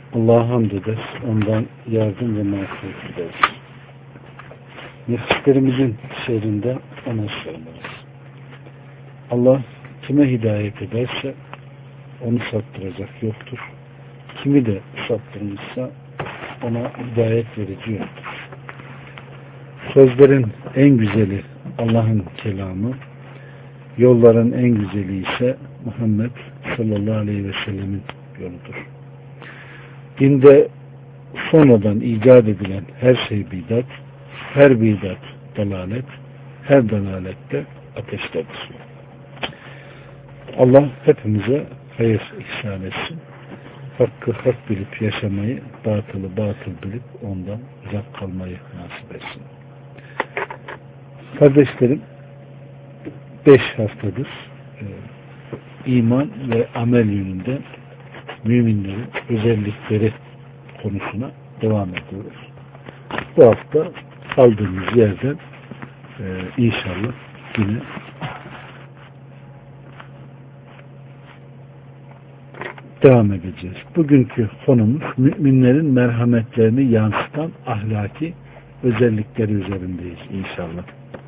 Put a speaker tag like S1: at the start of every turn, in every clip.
S1: Allah'a hamd ederiz. Ondan yardım ve mağfiret ederiz. Nefislerimizin şerrinden ona sığınırız. Allah kime hidayet ederse onu saptıracak yoktur. Kimi de saptırmışsa ona hidayet verici yoktur. Sözlerin en güzeli Allah'ın kelamı, yolların en güzeli ise Muhammed sallallahu aleyhi ve sellemin yoludur. Dinde sonradan icat edilen her şey bidat, her bidat dalalet, her dalalette ateştedir. Allah hepimize hayır ihsan etsin. Hakkı hak bilip yaşamayı, batılı batıl bilip ondan uzak kalmayı nasip etsin. Kardeşlerim, 5 haftadır iman ve amel yönünde müminlerin özellikleri konusuna devam ediyoruz. Bu hafta kaldığımız yerden inşallah yine devam edeceğiz. Bugünkü konumuz müminlerin merhametlerini yansıtan ahlaki özellikleri üzerindeyiz inşallah.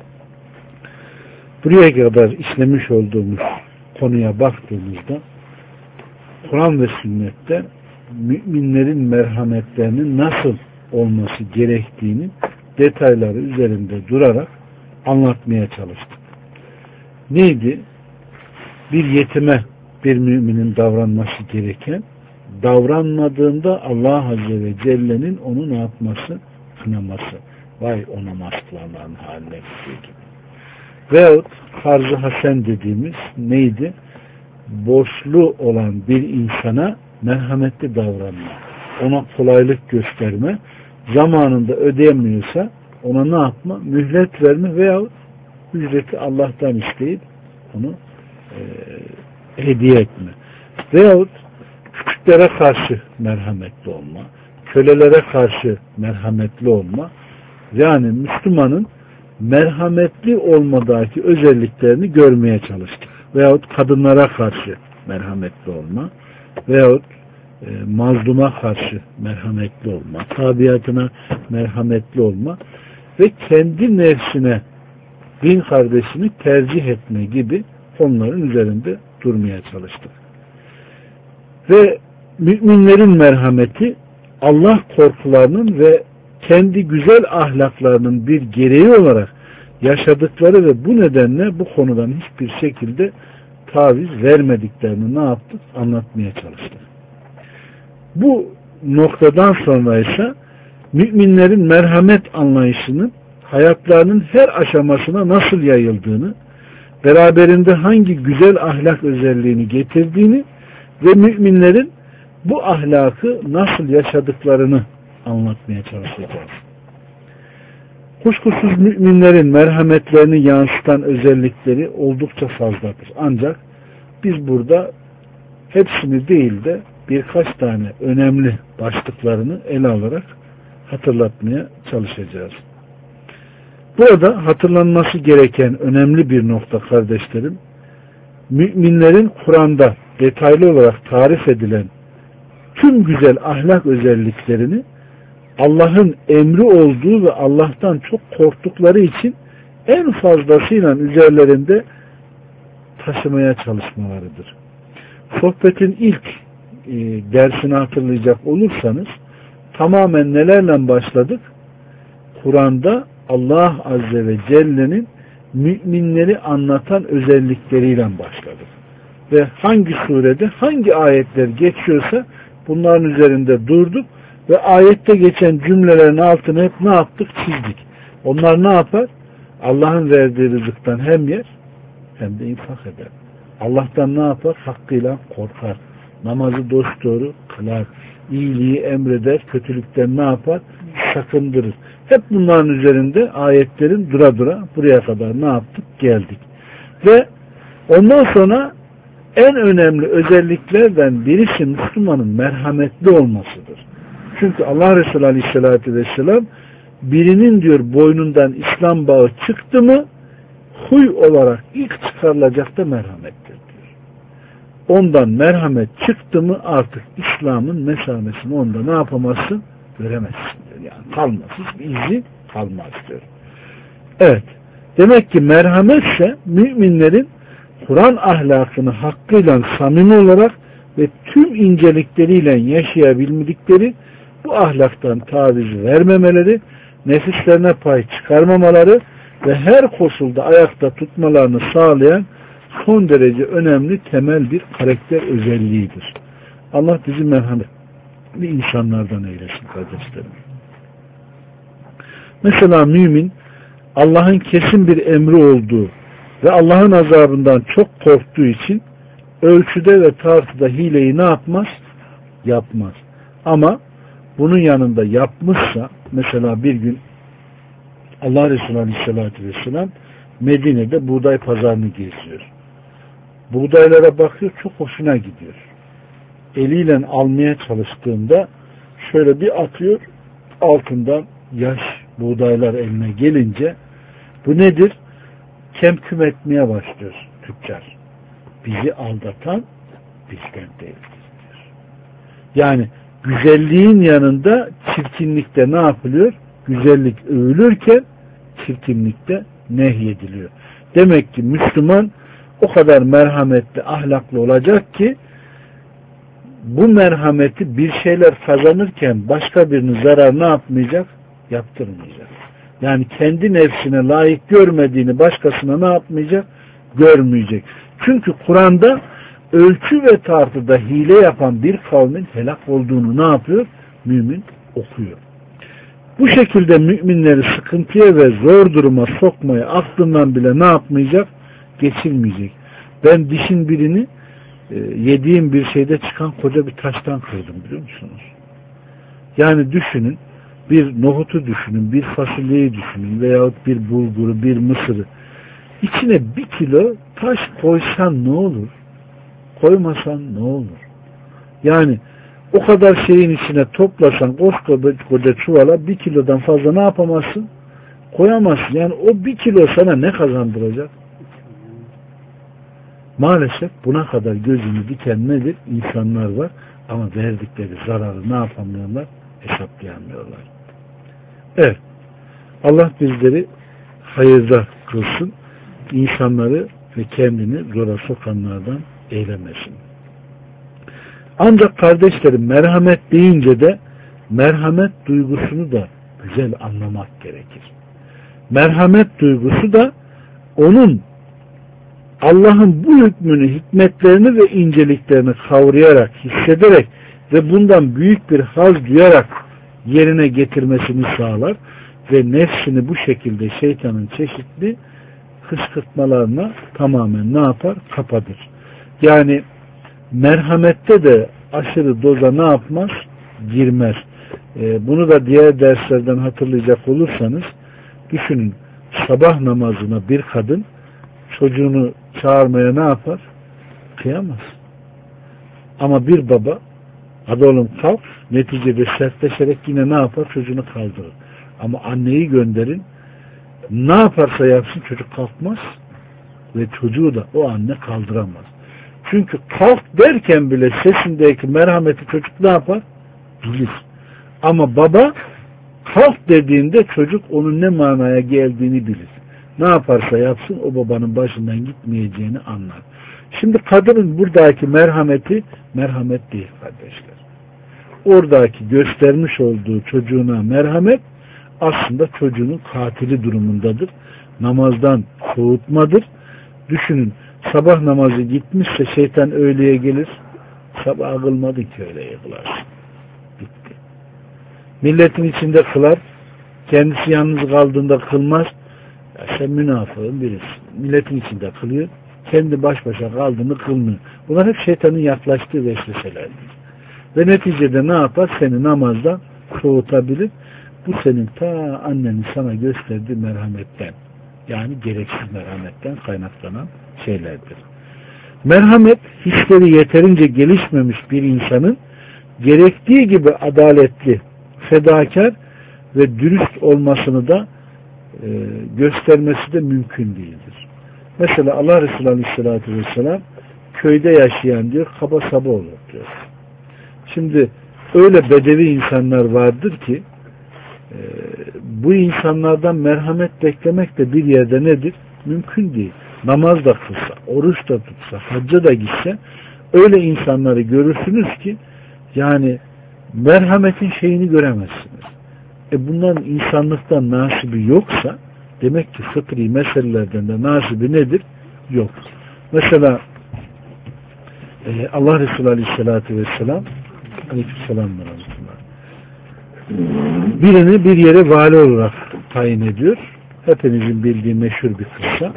S1: Buraya kadar işlemiş olduğumuz konuya baktığımızda Kur'an ve sünnette müminlerin merhametlerinin nasıl olması gerektiğini detayları üzerinde durarak anlatmaya çalıştık. Neydi? Bir yetime bir müminin davranması gereken, davranmadığında Allah Azze ve Celle'nin onu ne yapması? Kınaması. Vay o namaz kılanların haline gibi. Veyahut farz-ı hasen dediğimiz neydi? Borçlu olan bir insana merhametli davranma, ona kolaylık gösterme, zamanında ödeyemiyorsa ona ne yapma? Mühlet verme veyahut ücreti Allah'tan isteyip onu hediye etme. Veyahut küçüklere karşı merhametli olma, kölelere karşı merhametli olma, yani Müslümanın merhametli olmadaki özelliklerini görmeye çalıştık. Veyahut kadınlara karşı merhametli olma, veyahut mazluma karşı merhametli olma, tabiatına merhametli olma ve kendi nefsine din kardeşini tercih etme gibi konuların üzerinde durmaya çalıştık. Ve müminlerin merhameti Allah korkularının ve kendi güzel ahlaklarının bir gereği olarak yaşadıkları ve bu nedenle bu konudan hiçbir şekilde taviz vermediklerini ne yaptık? Anlatmaya çalıştık. Bu noktadan sonra ise müminlerin merhamet anlayışının hayatlarının her aşamasına nasıl yayıldığını, beraberinde hangi güzel ahlak özelliğini getirdiğini ve müminlerin bu ahlakı nasıl yaşadıklarını anlatmaya çalışacağız. Kuşkusuz müminlerin merhametlerini yansıtan özellikleri oldukça fazladır. Ancak biz burada hepsini değil de birkaç tane önemli başlıklarını ele alarak hatırlatmaya çalışacağız. Burada hatırlanması gereken önemli bir nokta kardeşlerim, müminlerin Kur'an'da detaylı olarak tarif edilen tüm güzel ahlak özelliklerini Allah'ın emri olduğu ve Allah'tan çok korktukları için en fazlasıyla üzerlerinde taşımaya çalışmalarıdır. Sohbetin ilk dersini hatırlayacak olursanız tamamen nelerle başladık? Kur'an'da Allah Azze ve Celle'nin müminleri anlatan özellikleriyle başladık. Ve hangi surede hangi ayetler geçiyorsa bunların üzerinde durduk ve ayette geçen cümlelerin altını hep ne yaptık? Çizdik. Onlar ne yapar? Allah'ın verdiği rızıktan hem yer hem de infak eder. Allah'tan ne yapar? Hakkıyla korkar. Namazı dosdoğru kılar. İyiliği emreder. Kötülükten ne yapar? Sakındırır. Hep bunların üzerinde ayetlerin dura dura buraya kadar ne yaptık? Geldik. Ve ondan sonra en önemli özelliklerden birisi Müslümanın merhametli olmasıdır. Çünkü Allah Resulü Aleyhisselatü Vesselam birinin diyor boynundan İslam bağı çıktı mı huy olarak ilk çıkarılacak da merhamettir diyor. ondan merhamet çıktı mı artık İslam'ın mesamesini onda ne yapamazsın? Göremezsin diyor. Yani kalmaz. Hiçbir izi kalmaz diyor. Evet. Demek ki merhametse müminlerin Kur'an ahlakını hakkıyla samimi olarak ve tüm incelikleriyle yaşayabildikleri bu ahlaktan taviz vermemeleri, nefislerine pay çıkarmamaları ve her koşulda ayakta tutmalarını sağlayan son derece önemli temel bir karakter özelliğidir. Allah bizi merhametli insanlardan eylesin kardeşlerim. Mesela mümin Allah'ın kesin bir emri olduğu ve Allah'ın azabından çok korktuğu için ölçüde ve tartıda hileyi ne yapmaz? Yapmaz. Ama bunun yanında yapmışsa, mesela bir gün Allah Resulü Aleyhisselatü Vesselam Medine'de buğday pazarını geziyor. Buğdaylara bakıyor, çok hoşuna gidiyor. Eliyle almaya çalıştığında şöyle bir atıyor, altından yaş buğdaylar eline gelince bu nedir? Kemküm etmeye başlıyor tüccar. Bizi aldatan bizden değildir diyor. Yani güzelliğin yanında çirkinlikte ne yapılıyor? Güzellik övülürken çirkinlikte nehyediliyor. Demek ki Müslüman o kadar merhametli, ahlaklı olacak ki bu merhameti bir şeyler kazanırken başka birinin zarar ne yapmayacak? Yaptırmayacak. Yani kendi nefsine layık görmediğini başkasına ne yapmayacak? Görmeyecek. Çünkü Kur'an'da ölçü ve tartıda hile yapan bir kavmin helak olduğunu ne yapıyor? Mümin okuyor. Bu şekilde müminleri sıkıntıya ve zor duruma sokmaya aklından bile ne yapmayacak? Geçirmeyecek. Ben dişin birini yediğim bir şeyde çıkan koca bir taştan kırdım, biliyor musunuz? Yani düşünün, bir nohutu düşünün, bir fasulyeyi düşünün veyahut bir bulguru, bir mısırı. İçine 1 kilo taş koysan ne olur? Koymasan ne olur? Yani o kadar şeyin içine toplasan koca çuvala 1 kilodan fazla ne yapamazsın? Koyamazsın. Yani o 1 kilo sana ne kazandıracak? Maalesef buna kadar gözünü diken nedir? İnsanlar var ama verdikleri zararı ne yapamıyorlar? Hesaplayamıyorlar. Evet. Allah bizleri hayırda kılsın. İnsanları ve kendini zora sokanlardan eylemesin. Ancak kardeşlerim, merhamet deyince de merhamet duygusunu da güzel anlamak gerekir. Merhamet duygusu da onun Allah'ın bu hükmünü, hikmetlerini ve inceliklerini kavrayarak, hissederek ve bundan büyük bir haz duyarak yerine getirmesini sağlar ve nefsini bu şekilde şeytanın çeşitli kışkırtmalarına tamamen ne yapar? Kapatır. Yani merhamette de aşırı doza ne yapmaz? Girmez. Bunu da diğer derslerden hatırlayacak olursanız düşünün, sabah namazına bir kadın çocuğunu çağırmaya ne yapar? Kıyamaz. Ama bir baba hadi oğlum kalk, neticede sertleşerek yine ne yapar? Çocuğunu kaldırır. Ama anneyi gönderin, ne yaparsa yapsın çocuk kalkmaz ve çocuğu da o anne kaldıramaz. Çünkü kalk derken bile sesindeki merhameti çocuk ne yapar? Bilir. Ama baba kalk dediğinde çocuk onun ne manaya geldiğini bilir. Ne yaparsa yapsın o babanın başından gitmeyeceğini anlar. Şimdi kadının buradaki merhameti merhamet değil kardeşler. Oradaki göstermiş olduğu çocuğuna merhamet aslında çocuğunun katili durumundadır. Namazdan soğutmadır. Düşünün, sabah namazı gitmişse şeytan öğleye gelir. Sabah kılmadı ki öğleye kılarsın. Bitti. Milletin içinde kılar. Kendisi yalnız kaldığında kılmaz. Ya sen münafığın birisin. Milletin içinde kılıyor. Kendi baş başa kaldığını kılmıyor. Bunlar hep şeytanın yaklaştığı vesveselerdir. Ve neticede ne yapar? Seni namazdan soğutabilir. Bu senin ta annenin sana gösterdiği merhametten, yani gereksiz merhametten kaynaklanan şeylerdir. Merhamet, hisleri yeterince gelişmemiş bir insanın gerektiği gibi adaletli, fedakar ve dürüst olmasını da göstermesi de mümkün değildir. Mesela Allah Resulü Aleyhisselatü Vesselam köyde yaşayan diyor kaba saba olur diyor. Şimdi öyle bedevi insanlar vardır ki bu insanlardan merhamet beklemek de bir yerde nedir? Mümkün değil. Namaz da kılsa, oruç da tutsa, hacca da gitse öyle insanları görürsünüz ki yani merhametin şeyini göremezsiniz. Bunların insanlıktan nasibi yoksa demek ki fıtri meselelerden de nasibi nedir? Yok. Mesela Allah Resulü Aleyhisselatü Vesselam Aleykümselam birini bir yere vali olarak tayin ediyor. Hepinizin bildiği meşhur bir kıssa.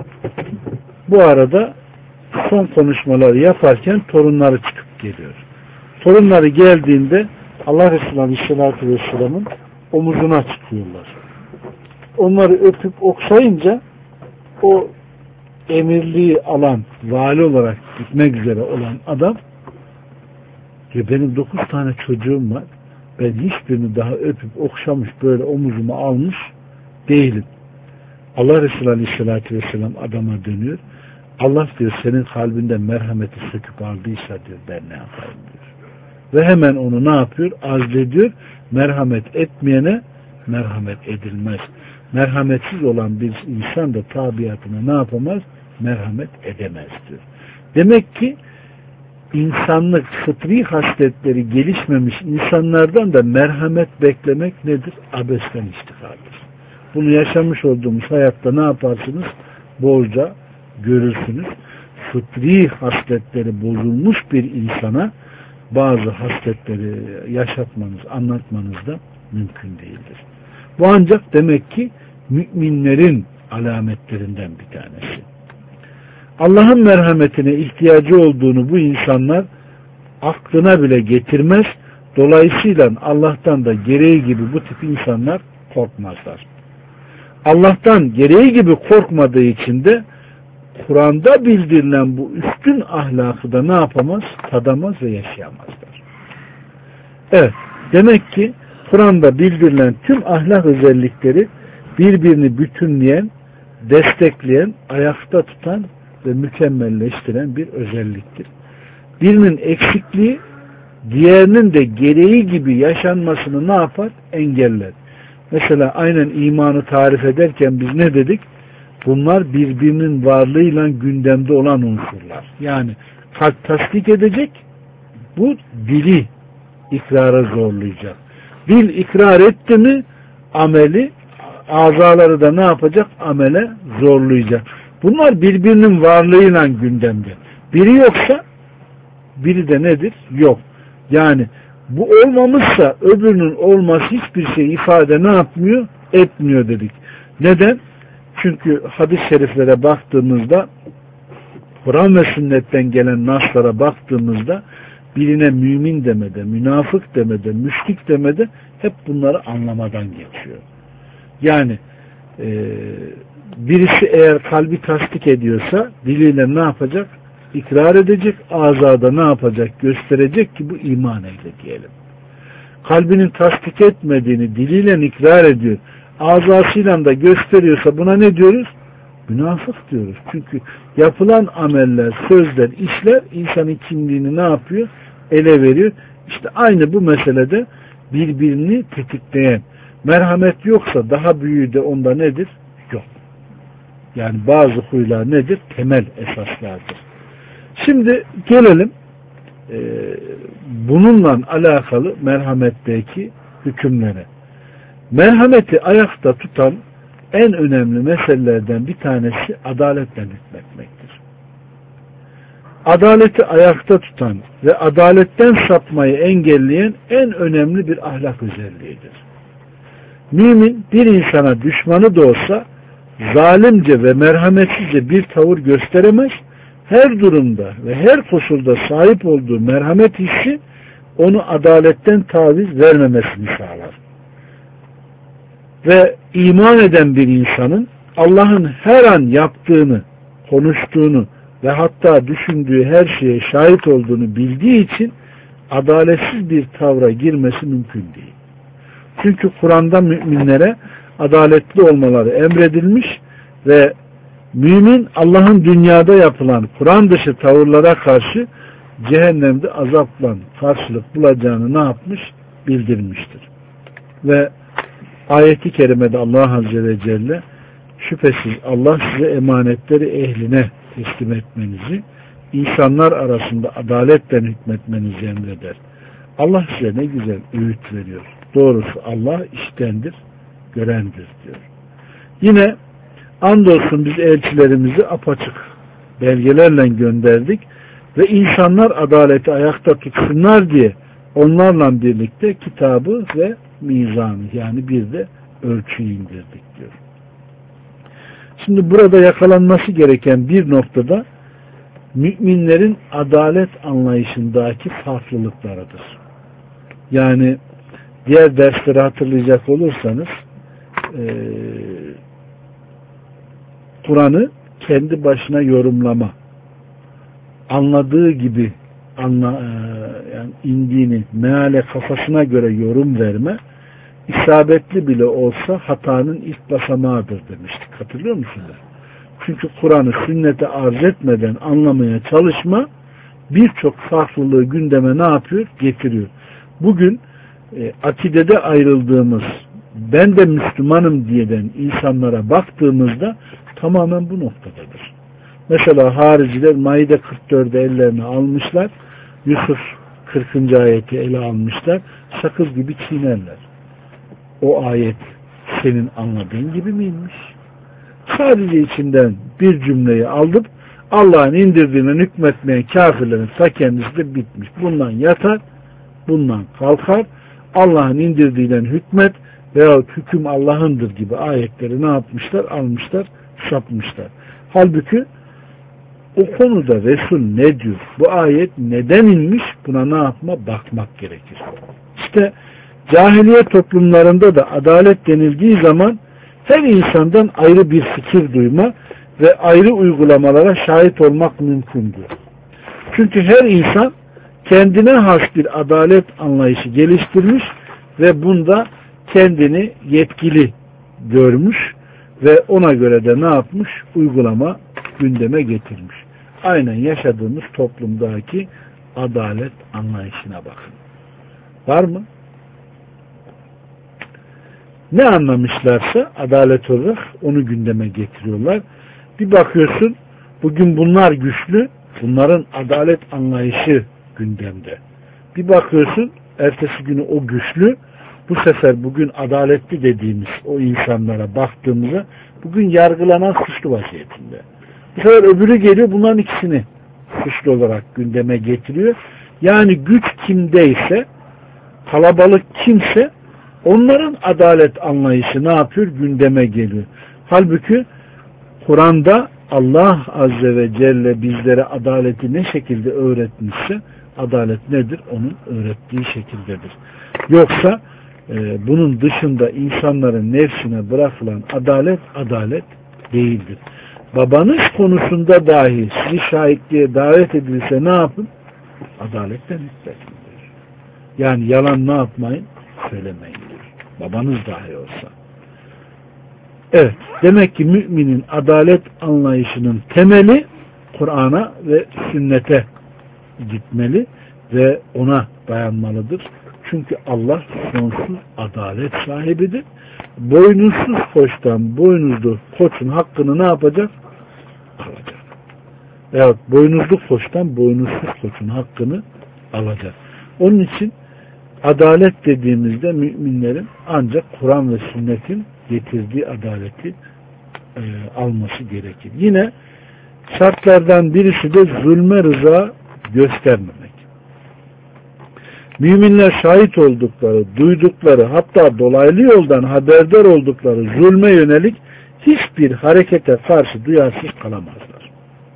S1: Bu arada son konuşmaları yaparken torunları çıkıp geliyor. Torunları geldiğinde Allah Resulü Aleyhisselatü Vesselam'ın omuzuna çıkıyorlar. Onları öpüp okşayınca o emirliği alan, vali olarak gitmek üzere olan adam diyor, benim 9 tane çocuğum var. Ben hiçbirini daha öpüp okşamış böyle omuzuma almış değilim. Allah Resulü Aleyhisselatü Vesselam adama dönüyor. Allah diyor senin kalbinden merhameti söküp aldıysa diyor ben ne yapayım diyor. Ve hemen onu ne yapıyor? Azlediyor. Merhamet etmeyene merhamet edilmez. Merhametsiz olan bir insan da tabiatına ne yapamaz? Merhamet edemez diyor. Demek ki insanlık fıtri hasletleri gelişmemiş insanlardan da merhamet beklemek nedir? Abesten iştihaldir. Bunu yaşamış olduğumuz hayatta ne yaparsınız? Bolca görürsünüz. Fıtri hasletleri bozulmuş bir insana bazı hasletleri yaşatmanız, anlatmanız da mümkün değildir. Bu ancak demek ki müminlerin alametlerinden bir tanesi. Allah'ın merhametine ihtiyacı olduğunu bu insanlar aklına bile getirmez. Dolayısıyla Allah'tan da gereği gibi bu tip insanlar korkmazlar. Allah'tan gereği gibi korkmadığı için de Kur'an'da bildirilen bu üstün ahlakı da ne yapamaz? Tadamaz ve yaşayamazlar. Evet, demek ki Kur'an'da bildirilen tüm ahlak özellikleri birbirini bütünleyen, destekleyen, ayakta tutan ve mükemmelleştiren bir özelliktir. Birinin eksikliği diğerinin de gereği gibi yaşanmasını ne yapar? Engeller. Mesela aynen imanı tarif ederken biz ne dedik? Bunlar birbirinin varlığıyla gündemde olan unsurlar. Yani kalp tasdik edecek, bu dili ikrara zorlayacak. Dil ikrar etti mi ameli, azaları da ne yapacak? Amele zorlayacak. Bunlar birbirinin varlığıyla gündemde. Biri yoksa biri de nedir? Yok. Yani bu olmamışsa öbürünün olması hiçbir şey ifade ne yapmıyor? Etmiyor dedik. Neden? Çünkü hadis-i şeriflere baktığımızda Kur'an ve sünnetten gelen naslara baktığımızda birine mümin demede, münafık demede, müşrik demede hep bunları anlamadan geçiyor. Yani birisi eğer kalbi tasdik ediyorsa diliyle ne yapacak? İkrar edecek, azada ne yapacak? Gösterecek ki bu iman eyle diyelim. Kalbinin tasdik etmediğini diliyle ikrar ediyor, azasıyla da gösteriyorsa buna ne diyoruz? Münafık diyoruz. Çünkü yapılan ameller, sözler, işler insanın kimliğini ne yapıyor? Ele veriyor. İşte aynı bu meselede birbirini tetikleyen, merhamet yoksa daha büyüğü de onda nedir? Yok. Yani bazı huylar nedir? Temel esaslardır. Şimdi gelelim bununla alakalı merhametteki hükümlere. Merhameti ayakta tutan en önemli meselelerden bir tanesi adaletle hükmetmektir. Adaleti ayakta tutan ve adaletten sapmayı engelleyen en önemli bir ahlak özelliğidir. Mümin bir insana düşmanı da olsa zalimce ve merhametsizce bir tavır gösteremez, her durumda ve her koşulda sahip olduğu merhamet hissi onu adaletten taviz vermemesini sağlar. Ve iman eden bir insanın Allah'ın her an yaptığını, konuştuğunu ve hatta düşündüğü her şeye şahit olduğunu bildiği için adaletsiz bir tavra girmesi mümkün değil. Çünkü Kur'an'da müminlere adaletli olmaları emredilmiş ve Mümin Allah'ın dünyada yapılan Kur'an dışı tavırlara karşı cehennemde azapla karşılık bulacağını ne yapmış? Bildirmiştir. Ve ayeti kerimede Allah Azze ve Celle şüphesiz Allah size emanetleri ehline teslim etmenizi, insanlar arasında adaletle hükmetmenizi emreder. Allah size ne güzel öğüt veriyor. Doğrusu Allah iştendir, görendir diyor. Yine andolsun biz elçilerimizi apaçık belgelerle gönderdik ve insanlar adaleti ayakta tutsunlar diye onlarla birlikte kitabı ve mizanı yani bir de ölçüyü indirdik diyor. Şimdi burada yakalanması gereken bir noktada müminlerin adalet anlayışındaki farklılıklarıdır. Yani diğer dersleri hatırlayacak olursanız Kur'an'ı kendi başına yorumlama, anladığı gibi yani indiğini meale kafasına göre yorum verme, isabetli bile olsa hatanın ilk basamağıdır demiştik. Hatırlıyor musunuz? Çünkü Kur'an'ı sünnete arz etmeden anlamaya çalışma birçok farklılığı gündeme ne yapıyor? Getiriyor. Bugün akidede ayrıldığımız ben de Müslümanım diyeden insanlara baktığımızda tamamen bu noktadadır. Mesela hariciler Maide 44'de ellerine almışlar. Yusuf 40. ayeti ele almışlar. Sakız gibi çiğnerler. O ayet senin anladığın gibi miymiş? Sadece içinden bir cümleyi alıp Allah'ın indirdiğine hükmetmeyen kafirlerin ta kendisi de bitmiş. Bundan yatar, bundan kalkar. Allah'ın indirdiğiyle hükmet veyahut hüküm Allah'ındır gibi ayetleri ne yapmışlar? Almışlar, sapmışlar. Halbuki o konuda Resul ne diyor? Bu ayet neden inmiş? Buna ne yapma? Bakmak gerekir. İşte cahiliye toplumlarında da adalet denildiği zaman her insandan ayrı bir fikir duyma ve ayrı uygulamalara şahit olmak mümkündür. Çünkü her insan kendine has bir adalet anlayışı geliştirmiş ve bunda kendini yetkili görmüş ve ona göre de ne yapmış? Uygulama gündeme getirmiş. Aynen yaşadığımız toplumdaki adalet anlayışına bakın. Var mı? Ne anlamışlarsa adalet olarak onu gündeme getiriyorlar. Bir bakıyorsun bugün bunlar güçlü, bunların adalet anlayışı gündemde. Bir bakıyorsun ertesi günü o güçlü, bu sefer bugün adaletli dediğimiz o insanlara baktığımızda bugün yargılanan suçlu vaziyetinde. Bu sefer öbürü geliyor bunların ikisini suçlu olarak gündeme getiriyor. Yani güç kimdeyse, kalabalık kimse onların adalet anlayışı ne yapıyor? Gündeme geliyor. Halbuki Kur'an'da Allah Azze ve Celle bizlere adaleti ne şekilde öğretmişse adalet nedir? Onun öğrettiği şekildedir. Yoksa bunun dışında insanların nefsine bırakılan adalet değildir. Babanız konusunda dahi sizi şahitliğe davet edilse ne yapın? Adaletten hükmetin. Yani yalan ne yapmayın? Söylemeyin. Babanız dahi olsa. Evet. Demek ki müminin adalet anlayışının temeli Kur'an'a ve sünnete gitmeli ve ona dayanmalıdır. Çünkü Allah sonsuz adalet sahibidir. Boynuzsuz koçtan boynuzlu koçun hakkını ne yapacak? Alacak. Veyahut boynuzlu koçtan boynuzsuz koçun hakkını alacak. Onun için adalet dediğimizde müminlerin ancak Kur'an ve sünnetin getirdiği adaleti alması gerekir. Yine şartlardan birisi de zulme rıza göstermemek. Müminler şahit oldukları, duydukları, hatta dolaylı yoldan haberdar oldukları zulme yönelik hiçbir harekete karşı duyarsız kalamazlar.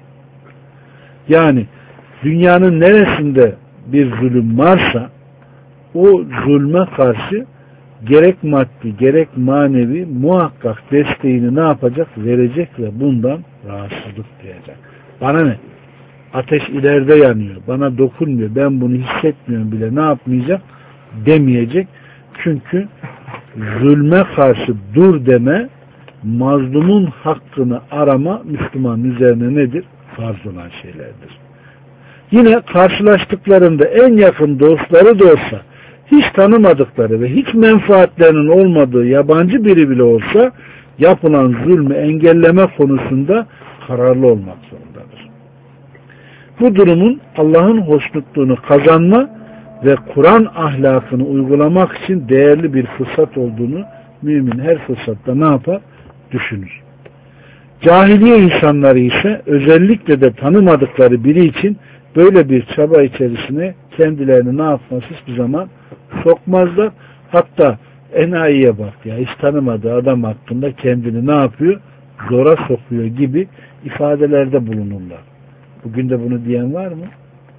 S1: Yani dünyanın neresinde bir zulüm varsa o zulme karşı gerek maddi gerek manevi muhakkak desteğini ne yapacak? Verecek ve bundan rahatsızlık duyacak. Bana ne? Ateş ileride yanıyor. Bana dokunmuyor. Ben bunu hissetmiyorum bile. Ne yapmayacak? Demeyecek. Çünkü zulme karşı dur deme mazlumun hakkını arama Müslüman üzerine nedir? Farz olan şeylerdir. Yine karşılaştıklarında en yakın dostları da olsa, hiç tanımadıkları ve hiç menfaatlerinin olmadığı yabancı biri bile olsa yapılan zulmü engelleme konusunda kararlı olmak zorundadır. Bu durumun Allah'ın hoşnutluğunu kazanma ve Kur'an ahlakını uygulamak için değerli bir fırsat olduğunu mümin her fırsatta ne yapar? Düşünür. Cahiliye insanları ise özellikle de tanımadıkları biri için böyle bir çaba içerisine kendilerini ne yapmaz hiçbir zaman sokmazlar. Hatta enayiye bak ya, hiç tanımadığı adam hakkında kendini ne yapıyor? Zora sokuyor gibi ifadelerde bulunurlar. Bugün de bunu diyen var mı?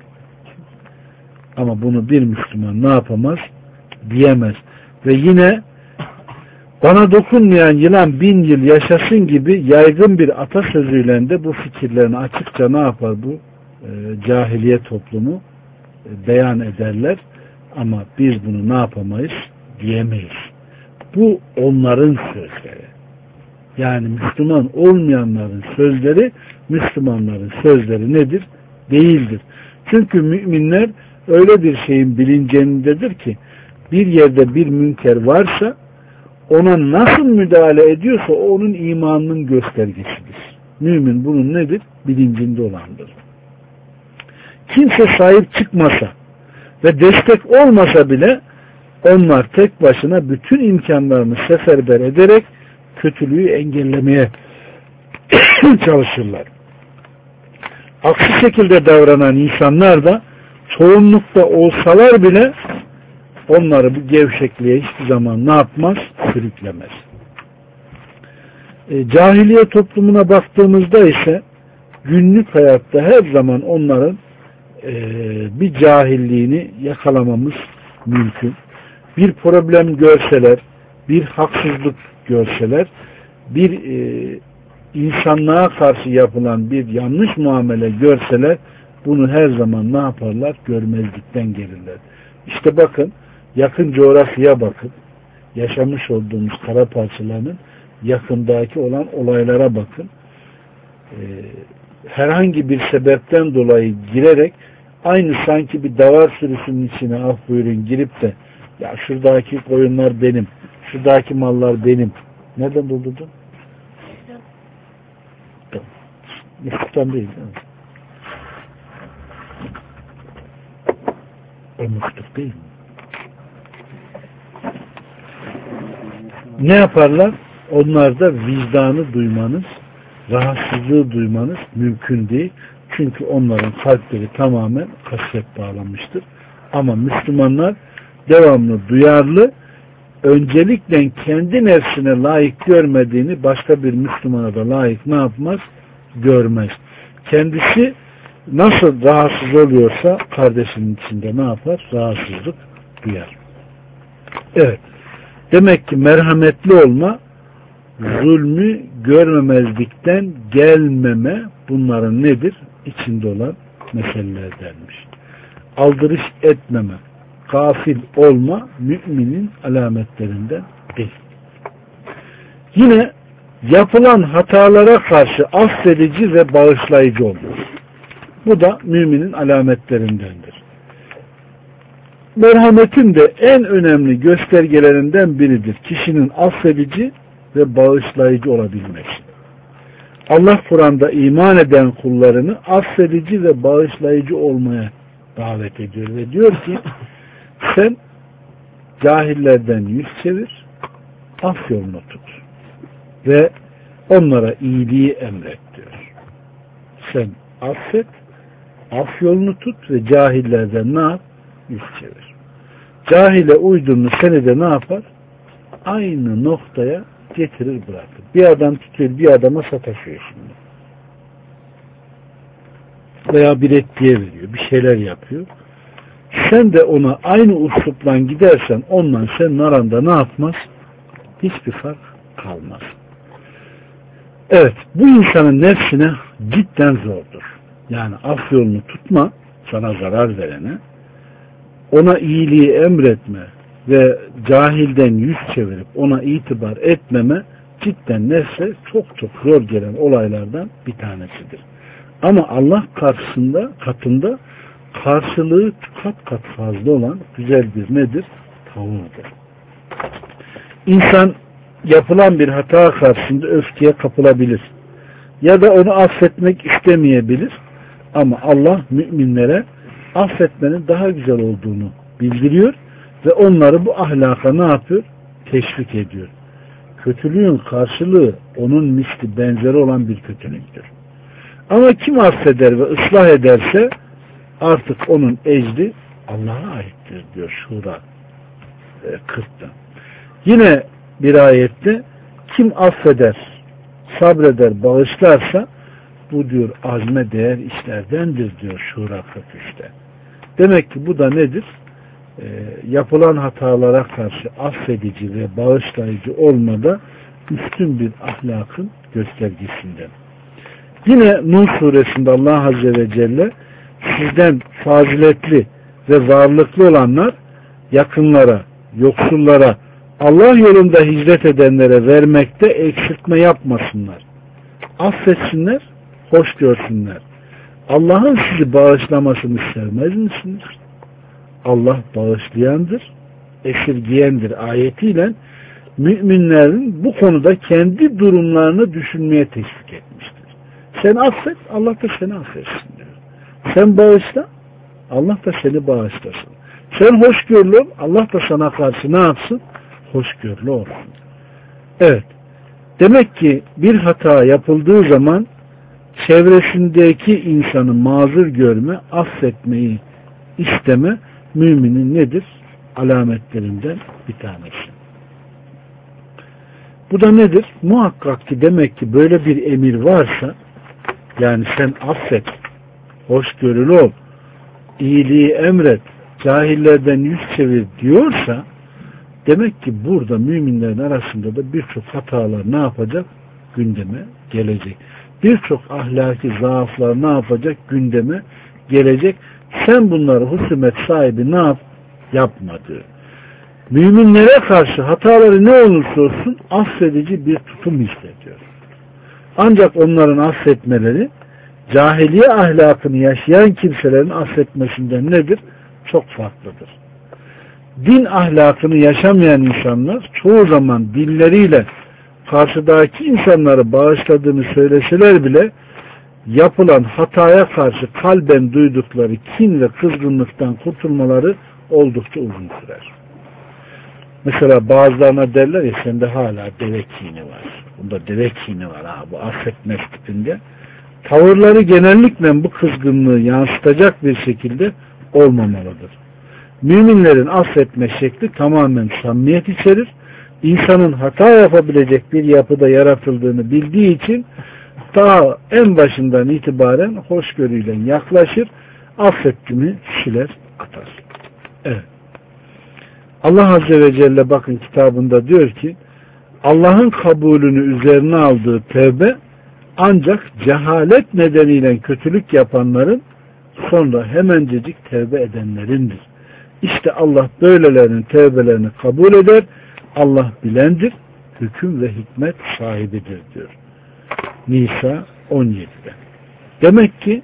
S1: Ama bunu bir Müslüman ne yapamaz? Diyemez. Ve yine bana dokunmayan yılan 1000 yıl yaşasın gibi yaygın bir atasözüyle de bu fikirlerini açıkça ne yapar bu cahiliye toplumu beyan ederler. Ama biz bunu ne yapamayız? Diyemeyiz. Bu onların sözleri. Yani Müslüman olmayanların sözleri Müslümanların sözleri nedir? Değildir. Çünkü müminler öyle bir şeyin bilincindedir ki bir yerde bir münker varsa ona nasıl müdahale ediyorsa o onun imanının göstergesidir. Mümin bunun nedir? Bilincinde olandır. Kimse sahip çıkmasa ve destek olmasa bile onlar tek başına bütün imkanlarını seferber ederek kötülüğü engellemeye çalışırlar. Aksi şekilde davranan insanlar da çoğunlukta olsalar bile onları bu gevşekliğe hiçbir zaman ne yapmaz? Sürüklemez. Cahiliye toplumuna baktığımızda ise günlük hayatta her zaman onların bir cahilliğini yakalamamız mümkün. Bir problem görseler, bir haksızlık görseler, bir insanlığa karşı yapılan bir yanlış muamele görseler bunu her zaman ne yaparlar? Görmezlikten gelirler. İşte bakın, yakın coğrafyaya bakın. Yaşamış olduğumuz kara parçalarının yakındaki olan olaylara bakın. Herhangi bir sebepten dolayı girerek aynı sanki bir davar sürüsünün içine af buyurun girip de ya şuradaki koyunlar benim, şuradaki mallar benim. Nereden buldun? Musluktan değil mi? O musluk değil mi? Ne yaparlar? Onlar da vicdanı duymanız, rahatsızlığı duymanız mümkün değil. Çünkü onların kalpleri tamamen kasvet bağlamıştır. Ama Müslümanlar devamlı duyarlı, öncelikle kendi nefsine layık görmediğini başka bir Müslümana da layık ne yapmaz? Görmez. Kendisi nasıl rahatsız oluyorsa kardeşinin içinde ne yapar? Rahatsızlık duyar. Evet. Demek ki merhametli olma, zulmü görmemezlikten gelmeme bunların nedir? İçinde olan meselelerdenmiş. Aldırış etmeme, gafil olma müminin alametlerinden değil. Yine yapılan hatalara karşı affedici ve bağışlayıcı olmak. Bu da müminin alametlerindendir. Merhametin de en önemli göstergelerinden biridir. Kişinin affedici ve bağışlayıcı olabilmesi. Allah Kur'an'da iman eden kullarını affedici ve bağışlayıcı olmaya davet ediyor ve diyor ki sen cahillerden yüz çevir, af yolunu tut ve onlara iyiliği emret diyor. Sen affet, af yolunu tut ve cahillerden ne yap? Yüz çevir. Cahile uydun mu seni de ne yapar? Aynı noktaya getirir bırakır. Bir adam tutuyor, bir adama sataşıyor şimdi. Veya bir etkiye veriyor, bir şeyler yapıyor. Sen de ona aynı uslupla gidersen ondan senin aranda ne yapmaz? Hiçbir fark kalmaz. Evet, bu insanın nefsine cidden zordur. Yani af yolunu tutma, sana zarar verene, ona iyiliği emretme ve cahilden yüz çevirip ona itibar etmeme cidden nefse çok çok zor gelen olaylardan bir tanesidir. Ama Allah katında karşılığı kat kat fazla olan güzel bir nedir? Tavırdır. İnsan yapılan bir hata karşısında öfkeye kapılabilir. Ya da onu affetmek istemeyebilir. Ama Allah müminlere affetmenin daha güzel olduğunu bildiriyor ve onları bu ahlaka ne yapıyor? Teşvik ediyor. Kötülüğün karşılığı onun misli benzeri olan bir kötülüktür. Ama kim affeder ve ıslah ederse artık onun ecri Allah'a aittir diyor Şura 40'ta. Yine bir ayette kim affeder, sabreder, bağışlarsa bu diyor azme değer işlerdendir diyor Şura 43'te. Demek ki bu da nedir? Yapılan hatalara karşı affedici ve bağışlayıcı olmada üstün bir ahlakın göstergesinden. Yine Nuh suresinde Allah Azze ve Celle sizden faziletli ve varlıklı olanlar yakınlara, yoksullara, Allah yolunda hicret edenlere vermekte eksiltme yapmasınlar. Affetsinler, hoş görsünler. Allah'ın sizi bağışlamasını istemez misiniz? Allah bağışlayandır, esirgiyendir ayetiyle müminlerin bu konuda kendi durumlarını düşünmeye teşvik etmiştir. Sen affet, Allah da seni affetsin diyor. Sen bağışla, Allah da seni bağışlasın. Sen hoşgörülü ol, Allah da sana karşı ne yapsın? Hoşgörülü olsun. Evet. Demek ki bir hata yapıldığı zaman çevresindeki insanı mazur görme, affetmeyi isteme müminin nedir? Alametlerinden bir tanesi. Bu da nedir? Muhakkak ki demek ki böyle bir emir varsa, yani sen affet, hoşgörülü ol, iyiliği emret, cahillerden yüz çevir diyorsa, demek ki burada müminlerin arasında da birçok hatalar ne yapacak? Gündeme gelecek. Birçok ahlaki zaaflar ne yapacak? Gündeme gelecek. Sen bunları husumet sahibi ne yap? Yapma diyor. Müminlere karşı hataları ne olursa olsun affedici bir tutum hissediyor. Ancak onların affetmeleri cahiliye ahlakını yaşayan kimselerin affetmesinden nedir? Çok farklıdır. Din ahlakını yaşamayan insanlar çoğu zaman dilleriyle karşıdaki insanları bağışladığını söyleseler bile yapılan hataya karşı kalben duydukları kin ve kızgınlıktan kurtulmaları oldukça uzun sürer. Mesela bazılarına derler ya sende hala deve kini var. Bunda deve kini var ha, bu affetmez tipinde. Tavırları genellikle bu kızgınlığı yansıtacak bir şekilde olmamalıdır. Müminlerin affetme şekli tamamen samimiyet içerir. İnsanın hata yapabilecek bir yapıda yaratıldığını bildiği için ta en başından itibaren hoşgörüyle yaklaşır, affettiğini siler atar. Evet. Allah Azze ve Celle bakın kitabında diyor ki Allah'ın kabulünü üzerine aldığı tevbe ancak cehalet nedeniyle kötülük yapanların sonra hemencecik tevbe edenlerindir. İşte Allah böylelerinin tevbelerini kabul eder. Allah bilendir, hüküm ve hikmet sahibidir diyor. Nisa 17'de. Demek ki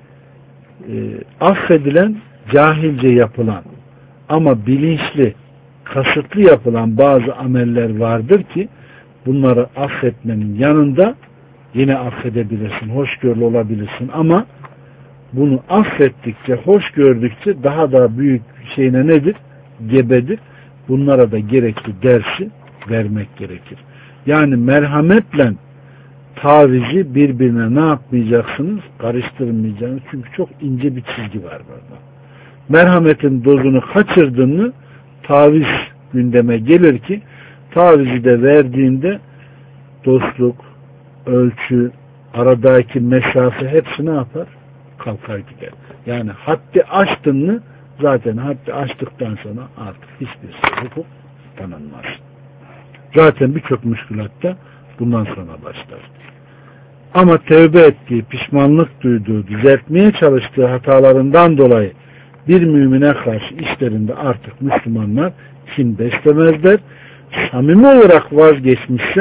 S1: affedilen cahilce yapılan ama bilinçli, kasıtlı yapılan bazı ameller vardır ki bunları affetmenin yanında yine affedebilirsin, hoşgörülü olabilirsin ama bunu affettikçe, hoş gördükçe daha da büyük şeyine nedir? Gebedir. Bunlara da gerekli dersi vermek gerekir. Yani merhametle tavizi birbirine ne yapmayacaksınız? Karıştırmayacaksınız. Çünkü çok ince bir çizgi var burada. Merhametin dozunu kaçırdın mı taviz gündeme gelir ki tavizi de verdiğinde dostluk, ölçü, aradaki mesafe hepsi ne yapar? Kalkar gider. Yani haddi aştın mı zaten haddi aştıktan sonra artık hiçbir hukuk tanınmaz. Zaten birçok müşkülatta bundan sonra başlar. Ama tevbe ettiği, pişmanlık duyduğu, düzeltmeye çalıştığı hatalarından dolayı bir mümine karşı işlerinde artık Müslümanlar kin beslemezler. Samimi olarak vazgeçmişse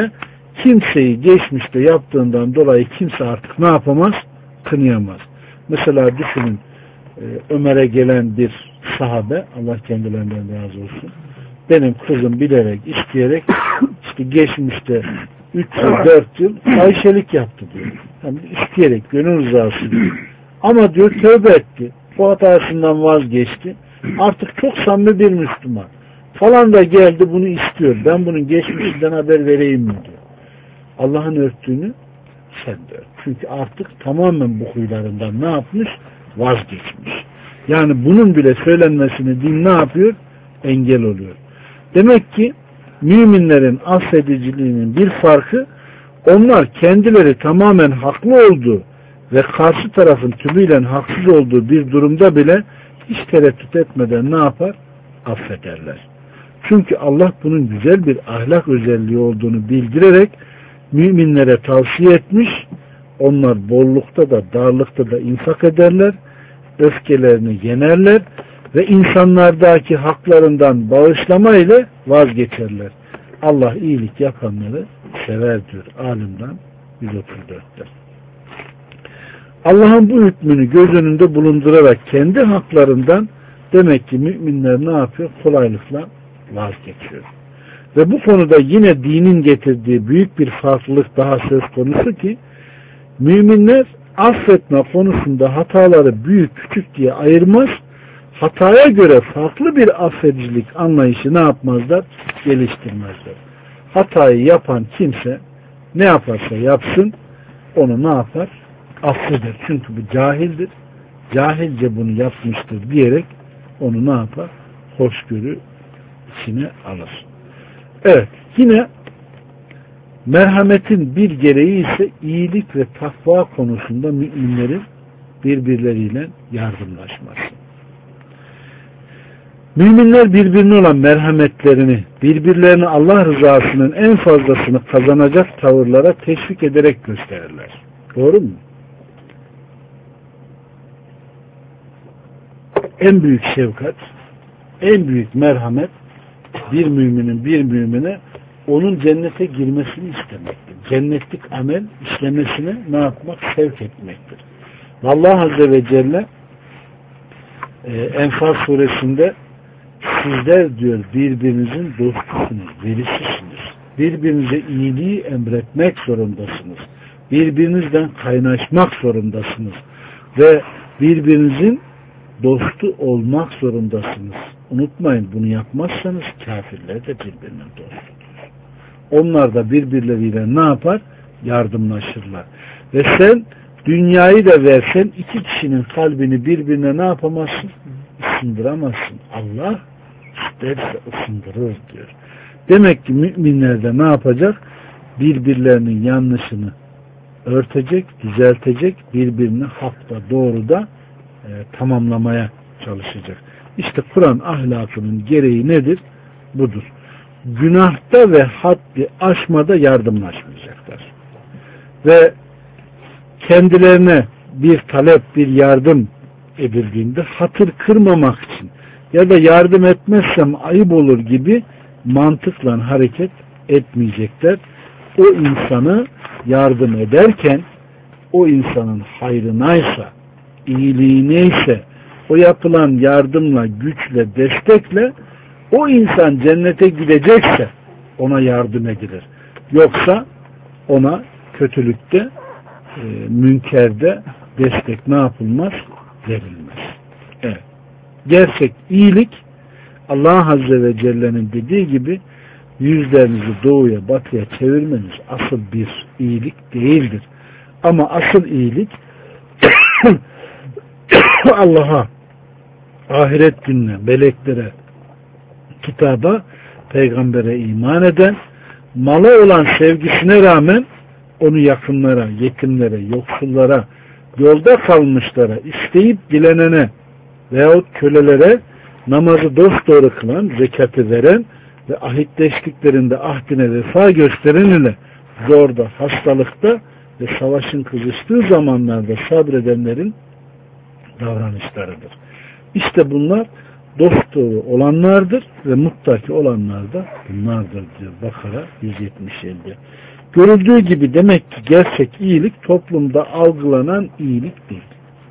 S1: kimseyi geçmişte yaptığından dolayı kimse artık ne yapamaz? Kınayamaz. Mesela düşünün, Ömer'e gelen bir sahabe, Allah kendilerinden razı olsun, benim kızım bilerek, isteyerek işte geçmişte 3 yıl, 4 yıl fahişelik yaptı diyor. Yani isteyerek, gönül rızası diyor. Ama diyor tövbe etti. Bu hatasından vazgeçti. Artık çok samimi bir Müslüman. Falan da geldi bunu istiyor. Ben bunun geçmişinden haber vereyim mi diyor. Allah'ın örttüğünü sen de ört. Çünkü artık tamamen bu huylarından ne yapmış? Vazgeçmiş. Yani bunun bile söylenmesini din ne yapıyor? Engel oluyor. Demek ki müminlerin affediciliğinin bir farkı, onlar kendileri tamamen haklı olduğu ve karşı tarafın tümüyle haksız olduğu bir durumda bile hiç tereddüt etmeden ne yapar? Affederler. Çünkü Allah bunun güzel bir ahlak özelliği olduğunu bildirerek müminlere tavsiye etmiş. Onlar bollukta da darlıkta da infak ederler, öfkelerini yenerler ve insanlardaki haklarından bağışlama ile vazgeçerler. Allah iyilik yapanları sever diyor Alim'den 134'te. Allah'ın bu hükmünü göz önünde bulundurarak kendi haklarından demek ki müminler ne yapıyor? Kolaylıkla vazgeçiyor. Ve bu konuda yine dinin getirdiği büyük bir farklılık daha söz konusu ki müminler affetme konusunda hataları büyük küçük diye ayırmaz, hataya göre farklı bir affedicilik anlayışı ne yapmazlar? Geliştirmezler. Hatayı yapan kimse ne yaparsa yapsın onu ne yapar? Affeder. Çünkü bu cahildir. Cahilce bunu yapmıştır diyerek onu ne yapar? Hoşgörü içine alır. Evet. Yine merhametin bir gereği ise iyilik ve takva konusunda müminlerin birbirleriyle yardımlaşması. Müminler birbirine olan merhametlerini, birbirlerine Allah rızasının en fazlasını kazanacak tavırlara teşvik ederek gösterirler. Doğru mu? En büyük şefkat, en büyük merhamet bir müminin bir mümine onun cennete girmesini istemektir. Cennetlik amel işlemesine ne yapmak? Sevk etmektir. Allah Azze ve Celle Enfal suresinde sizler diyor birbirinizin dostusunuz, velisisiniz. Birbirinize iyiliği emretmek zorundasınız. Birbirinizden kaynaşmak zorundasınız. Ve birbirinizin dostu olmak zorundasınız. Unutmayın, bunu yapmazsanız kafirler de birbirinin dostudur. Onlar da birbirleriyle ne yapar? Yardımlaşırlar. Ve sen dünyayı da versen iki kişinin kalbini birbirine ne yapamazsın? Isındıramazsın. Allah isterse ısındırır diyor. Demek ki müminler de ne yapacak? Birbirlerinin yanlışını örtecek, düzeltecek, birbirini hakta, doğruda tamamlamaya çalışacak. İşte Kur'an ahlakının gereği nedir? Budur. Günahta ve haddi aşmada yardımlaşmayacaklar. Ve kendilerine bir talep, bir yardım edildiğinde hatır kırmamak için ya da yardım etmezsem ayıp olur gibi mantıkla hareket etmeyecekler. O insana yardım ederken o insanın hayrınaysa, iyiliğineyse, o yapılan yardımla, güçle, destekle o insan cennete gidecekse ona yardım edilir. Yoksa ona kötülükte, münkerde destek ne yapılmaz? Verilmez. Evet. Gerçek iyilik Allah Azze ve Celle'nin dediği gibi yüzlerinizi doğuya batıya çevirmeniz asıl bir iyilik değildir. Ama asıl iyilik Allah'a, ahiret gününe, meleklere, kitaba, peygambere iman eden, mala olan sevgisine rağmen onu yakınlara, yetimlere, yoksullara, yolda kalmışlara, isteyip dilenene veyahut kölelere namazı dosdoğru kılan, zekatı veren ve ahitleştiklerinde ahdine vefa gösteren ile zorda, hastalıkta ve savaşın kızıştığı zamanlarda sabredenlerin davranışlarıdır. İşte bunlar dosdoğru olanlardır ve muttaki olanlar da bunlardır diyor Bakara 177'de. Görüldüğü gibi demek ki gerçek iyilik toplumda algılanan iyilik değil.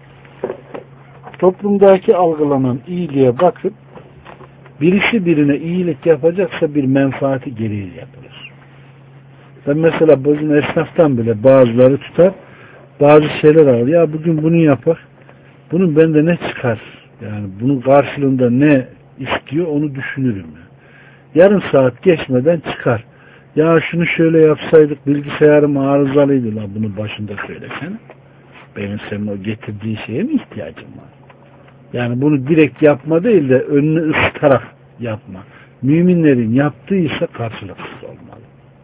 S1: Toplumdaki algılanan iyiliğe bakıp birisi birine iyilik yapacaksa bir menfaati gereği yapılır. Ben mesela bugün esnaftan bile bazıları tutar, bazı şeyler alır. Ya bugün bunu yapar, bunun bende ne çıkar? Yani bunun karşılığında ne istiyor onu düşünürüm. Yarım saat geçmeden çıkar. Ya şunu şöyle yapsaydık, bilgisayarım arızalıydı la, bunu başında söylesene. Benim senin o getirdiği şeye mi ihtiyacım var? Yani bunu direkt yapma değil de önünü ısıtarak yapma. Müminlerin yaptığı ise karşılıksız olmalı.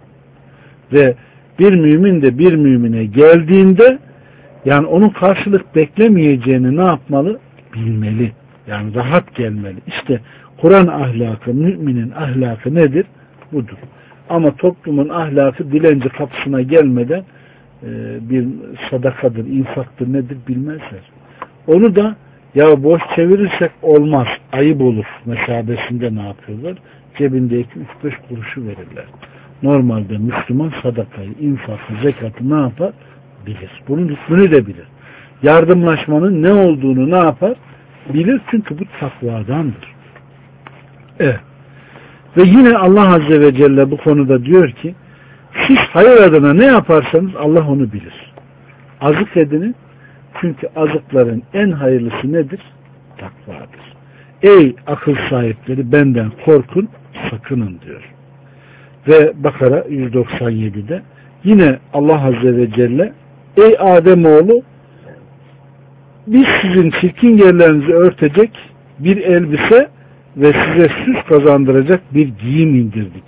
S1: Ve bir mümin de bir mümine geldiğinde yani onun karşılık beklemeyeceğini ne yapmalı? Bilmeli. Yani rahat gelmeli. İşte Kur'an ahlakı, müminin ahlakı nedir? Budur. Ama toplumun ahlakı dilenci kapısına gelmeden bir sadakadır, infaktır nedir bilmezler. Onu da ya boş çevirirsek olmaz, ayıp olur mesabesinde ne yapıyorlar? Cebindeki 3-5 kuruşu verirler. Normalde Müslüman sadakayı, infakı, zekatı ne yapar? Bilir. Bunun hükmünü de bilir. Yardımlaşmanın ne olduğunu ne yapar? Bilir, çünkü bu takvadandır. Evet. Ve yine Allah Azze ve Celle bu konuda diyor ki siz hayır adına ne yaparsanız Allah onu bilir. Azık edinin, çünkü azıkların en hayırlısı nedir? Takvadır. Ey akıl sahipleri, benden korkun, sakının diyor. Ve Bakara 197'de yine Allah Azze ve Celle ey Ademoğlu, biz sizin çirkin yerlerinizi örtecek bir elbise ve size süs kazandıracak bir giyim indirdik.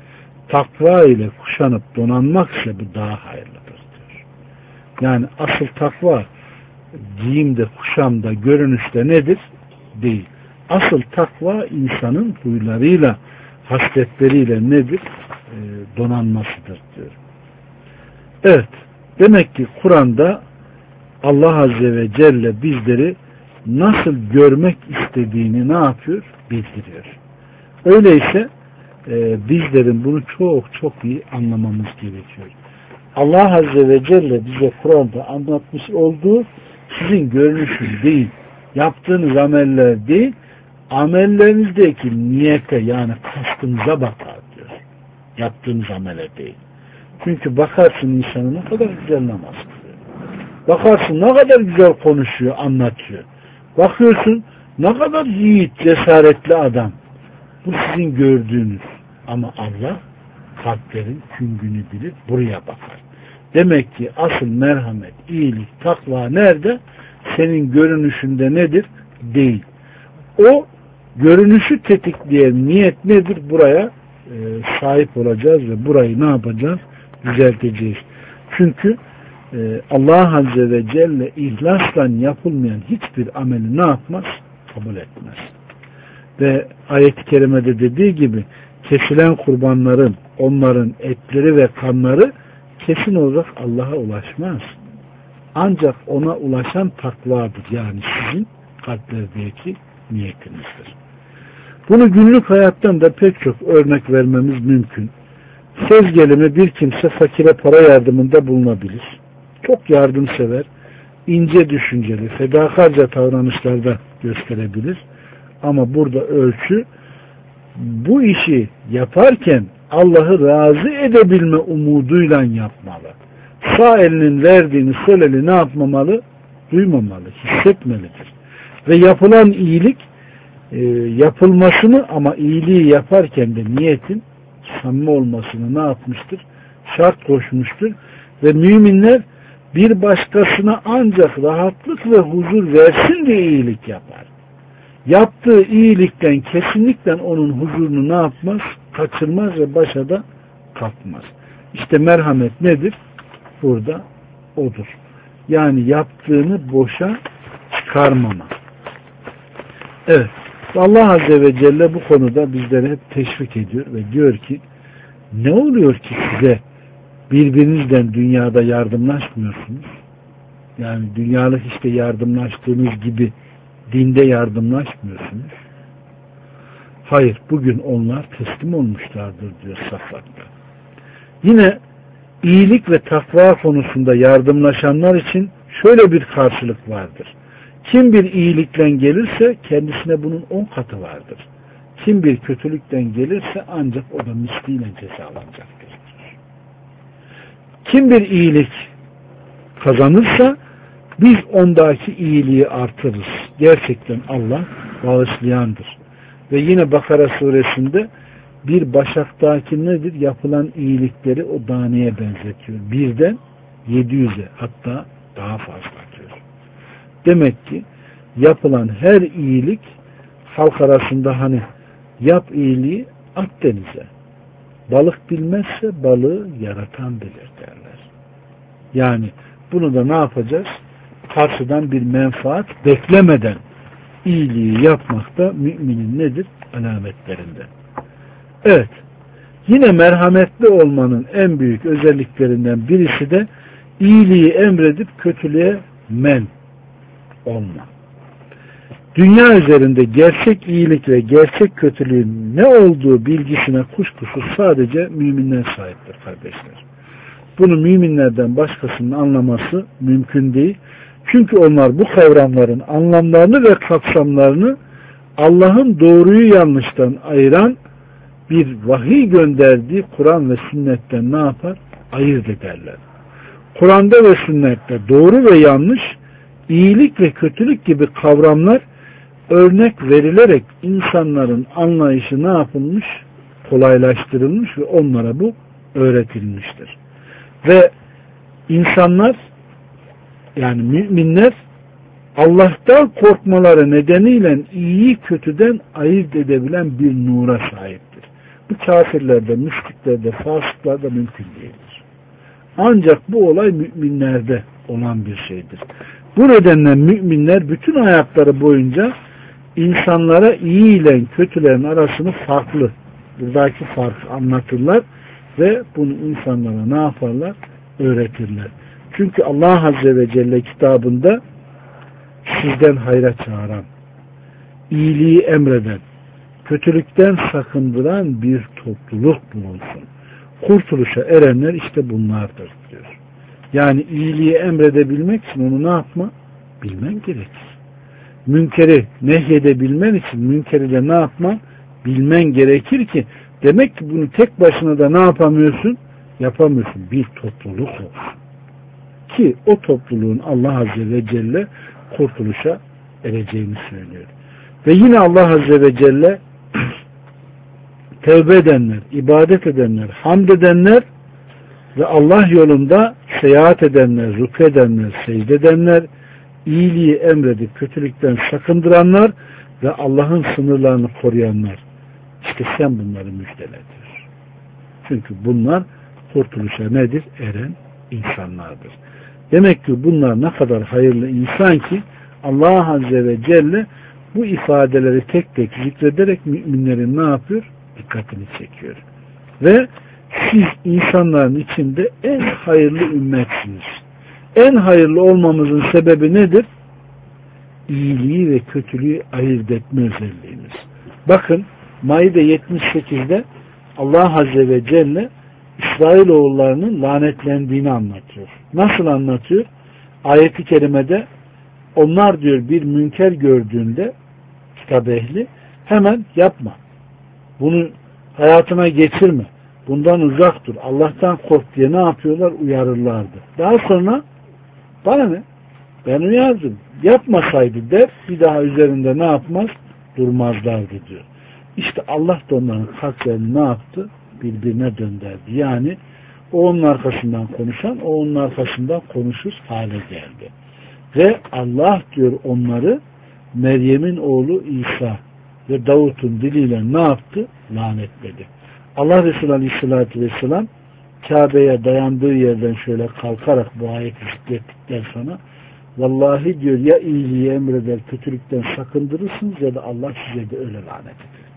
S1: Takva ile kuşanıp donanmak ise bu daha hayırlıdır diyor. Yani asıl takva giyimde, kuşamda, görünüşte nedir? Değil. Asıl takva insanın huylarıyla, hasletleriyle nedir? Donanmasıdır diyor. Evet. Demek ki Kur'an'da Allah Azze ve Celle bizleri nasıl görmek istediğini ne yapıyor? Bildiriyor. Öyleyse bizlerin bunu çok çok iyi anlamamız gerekiyor. Allah Azze ve Celle bize Kur'an'da anlatmış olduğu sizin görünüşünüz değil, yaptığınız ameller değil, amellerinizdeki niyete, yani kastınıza bakar diyor. Yaptığınız amele değil. Çünkü bakarsın insanın ne kadar güzel namaz kılıyor. Bakarsın ne kadar güzel konuşuyor, anlatıyor. Bakıyorsun ne kadar yiğit, cesaretli adam. Bu sizin gördüğünüz. Ama Allah kalplerin küngünü bilir, buraya bakar. Demek ki asıl merhamet, iyilik, takva nerede? Senin görünüşünde nedir? Değil. O görünüşü tetikleyen niyet nedir? Buraya sahip olacağız ve burayı ne yapacağız? Düzelteceğiz. Çünkü Allah Azze ve Celle ihlasla yapılmayan hiçbir ameli ne yapmaz? Kabul etmez. Ve ayet-i kerimede dediği gibi kesilen kurbanların, onların etleri ve kanları kesin olarak Allah'a ulaşmaz. Ancak ona ulaşan takvadır. Yani sizin kalplerdeki niyetinizdir. Bunu günlük hayattan da pek çok örnek vermemiz mümkün. Söz gelimi bir kimse fakire para yardımında bulunabilir. Çok yardımsever, ince düşünceli, fedakarca davranışlarda gösterebilir. Ama burada ölçü bu işi yaparken Allah'ı razı edebilme umuduyla yapmalı. Sağ elinin verdiğini sol eli ne yapmamalı? Duymamalı, hissetmelidir. Ve yapılan iyilik yapılmasını, ama iyiliği yaparken de niyetin samimi olmasını ne yapmıştır? Şart koşmuştur. Ve müminler bir başkasına ancak rahatlık ve huzur versin diye iyilik yapar. Yaptığı iyilikten kesinlikle onun huzurunu ne yapmaz? Kaçırmaz ve başa da kalkmaz. İşte merhamet nedir? Burada odur. Yani yaptığını boşa çıkarmama. Evet. Allah Azze ve Celle bu konuda bizleri hep teşvik ediyor ve diyor ki ne oluyor ki size birbirinizden dünyada yardımlaşmıyorsunuz? Yani dünyalık işte yardımlaştığınız gibi dinde yardımlaşmıyorsunuz. Hayır, bugün onlar teslim olmuşlardır diyor Saffat'ta. Yine iyilik ve takva konusunda yardımlaşanlar için şöyle bir karşılık vardır. Kim bir iyilikten gelirse kendisine bunun 10 katı vardır. Kim bir kötülükten gelirse ancak o da misliyle cezalanacaktır. Kim bir iyilik kazanırsa biz ondaki iyiliği artırırız. Gerçekten Allah bağışlayandır. Ve yine Bakara suresinde bir başaktaki nedir? Yapılan iyilikleri o taneye benzetiyor. Birden 700'e hatta daha fazla diyor. Demek ki yapılan her iyilik halk arasında hani yap iyiliği at denize. Balık bilmezse balığı yaratan bilir derler. Yani bunu da ne yapacağız? Karşıdan bir menfaat beklemeden iyiliği yapmak da müminin nedir? Alametlerinden. Evet. Yine merhametli olmanın en büyük özelliklerinden birisi de iyiliği emredip kötülüğe men olma. Dünya üzerinde gerçek iyilik ve gerçek kötülüğün ne olduğu bilgisine kuşkusuz sadece müminler sahiptir kardeşler. Bunu müminlerden başkasının anlaması mümkün değil. Çünkü onlar bu kavramların anlamlarını ve kapsamlarını Allah'ın doğruyu yanlıştan ayıran bir vahiy gönderdiği Kur'an ve sünnetten ne yapar? Ayırt ederler. Kur'an'da ve sünnette doğru ve yanlış, iyilik ve kötülük gibi kavramlar örnek verilerek insanların anlayışı ne yapılmış? Kolaylaştırılmış ve onlara bu öğretilmiştir. Ve insanlar yani müminler Allah'tan korkmaları nedeniyle iyiyi kötüden ayırt edebilen bir nura sahiptir. Bu kafirlerde, müşriklerde, fasıklarda mümkün değildir. Ancak bu olay müminlerde olan bir şeydir. Bu nedenle müminler bütün hayatları boyunca insanlara iyi ile kötülerin arasını farklı, buradaki farkı anlatırlar ve bunu insanlara ne yaparlar? Öğretirler. Çünkü Allah Azze ve Celle kitabında sizden hayra çağıran, iyiliği emreden, kötülükten sakındıran bir topluluk bulunsun. Kurtuluşa erenler işte bunlardır diyor. Yani iyiliği emredebilmek için onu ne yapma? Bilmen gerekir. Münkeri nehyedebilmen için münkeri de ne yapma? Bilmen gerekir ki demek ki bunu tek başına da ne yapamıyorsun? Yapamıyorsun. Bir topluluk olsun. Ki o topluluğun Allah Azze ve Celle kurtuluşa ereceğini söylüyor. Ve yine Allah Azze ve Celle tevbe edenler, ibadet edenler, hamd edenler ve Allah yolunda seyahat edenler, rükû edenler, secde edenler, iyiliği emredip kötülükten sakındıranlar ve Allah'ın sınırlarını koruyanlar. İşte sen bunları müjdele diyor. Çünkü bunlar kurtuluşa nedir? Eren insanlardır. Demek ki bunlar ne kadar hayırlı insan ki Allah Azze ve Celle bu ifadeleri tek tek zikrederek müminlerin ne yapıyor? Dikkatini çekiyor. Ve siz insanların içinde en hayırlı ümmetsiniz. En hayırlı olmamızın sebebi nedir? İyiliği ve kötülüğü ayırt etme özelliğimiz. Bakın Maide 78'de Allah Azze ve Celle İsrailoğullarının lanetlendiğini anlatıyor. Nasıl anlatıyor? Ayet-i kerimede onlar diyor bir münker gördüğünde kitap ehli hemen yapma. Bunu hayatına geçirme. Bundan uzak dur. Allah'tan kork diye ne yapıyorlar? Uyarırlardı. Daha sonra bana ne? Ben uyardım. Yapmasaydı der bir daha üzerinde ne yapmaz? Durmazlardı diyor. İşte Allah da onların kalplerini ne yaptı? Birbirine döndürdü. Yani o onun arkasından konuşan, o onun arkasından konuşur hale geldi. Ve Allah diyor onları Meryem'in oğlu İsa ve Davut'un diliyle ne yaptı? Lanetledi. Allah Resulü Aleyhisselatü Vesselam Kabe'ye dayandığı yerden şöyle kalkarak bu ayeti zikrettikten sonra vallahi diyor ya iyiliği emreder kötülükten sakındırırsınız ya da Allah size de öyle lanet eder.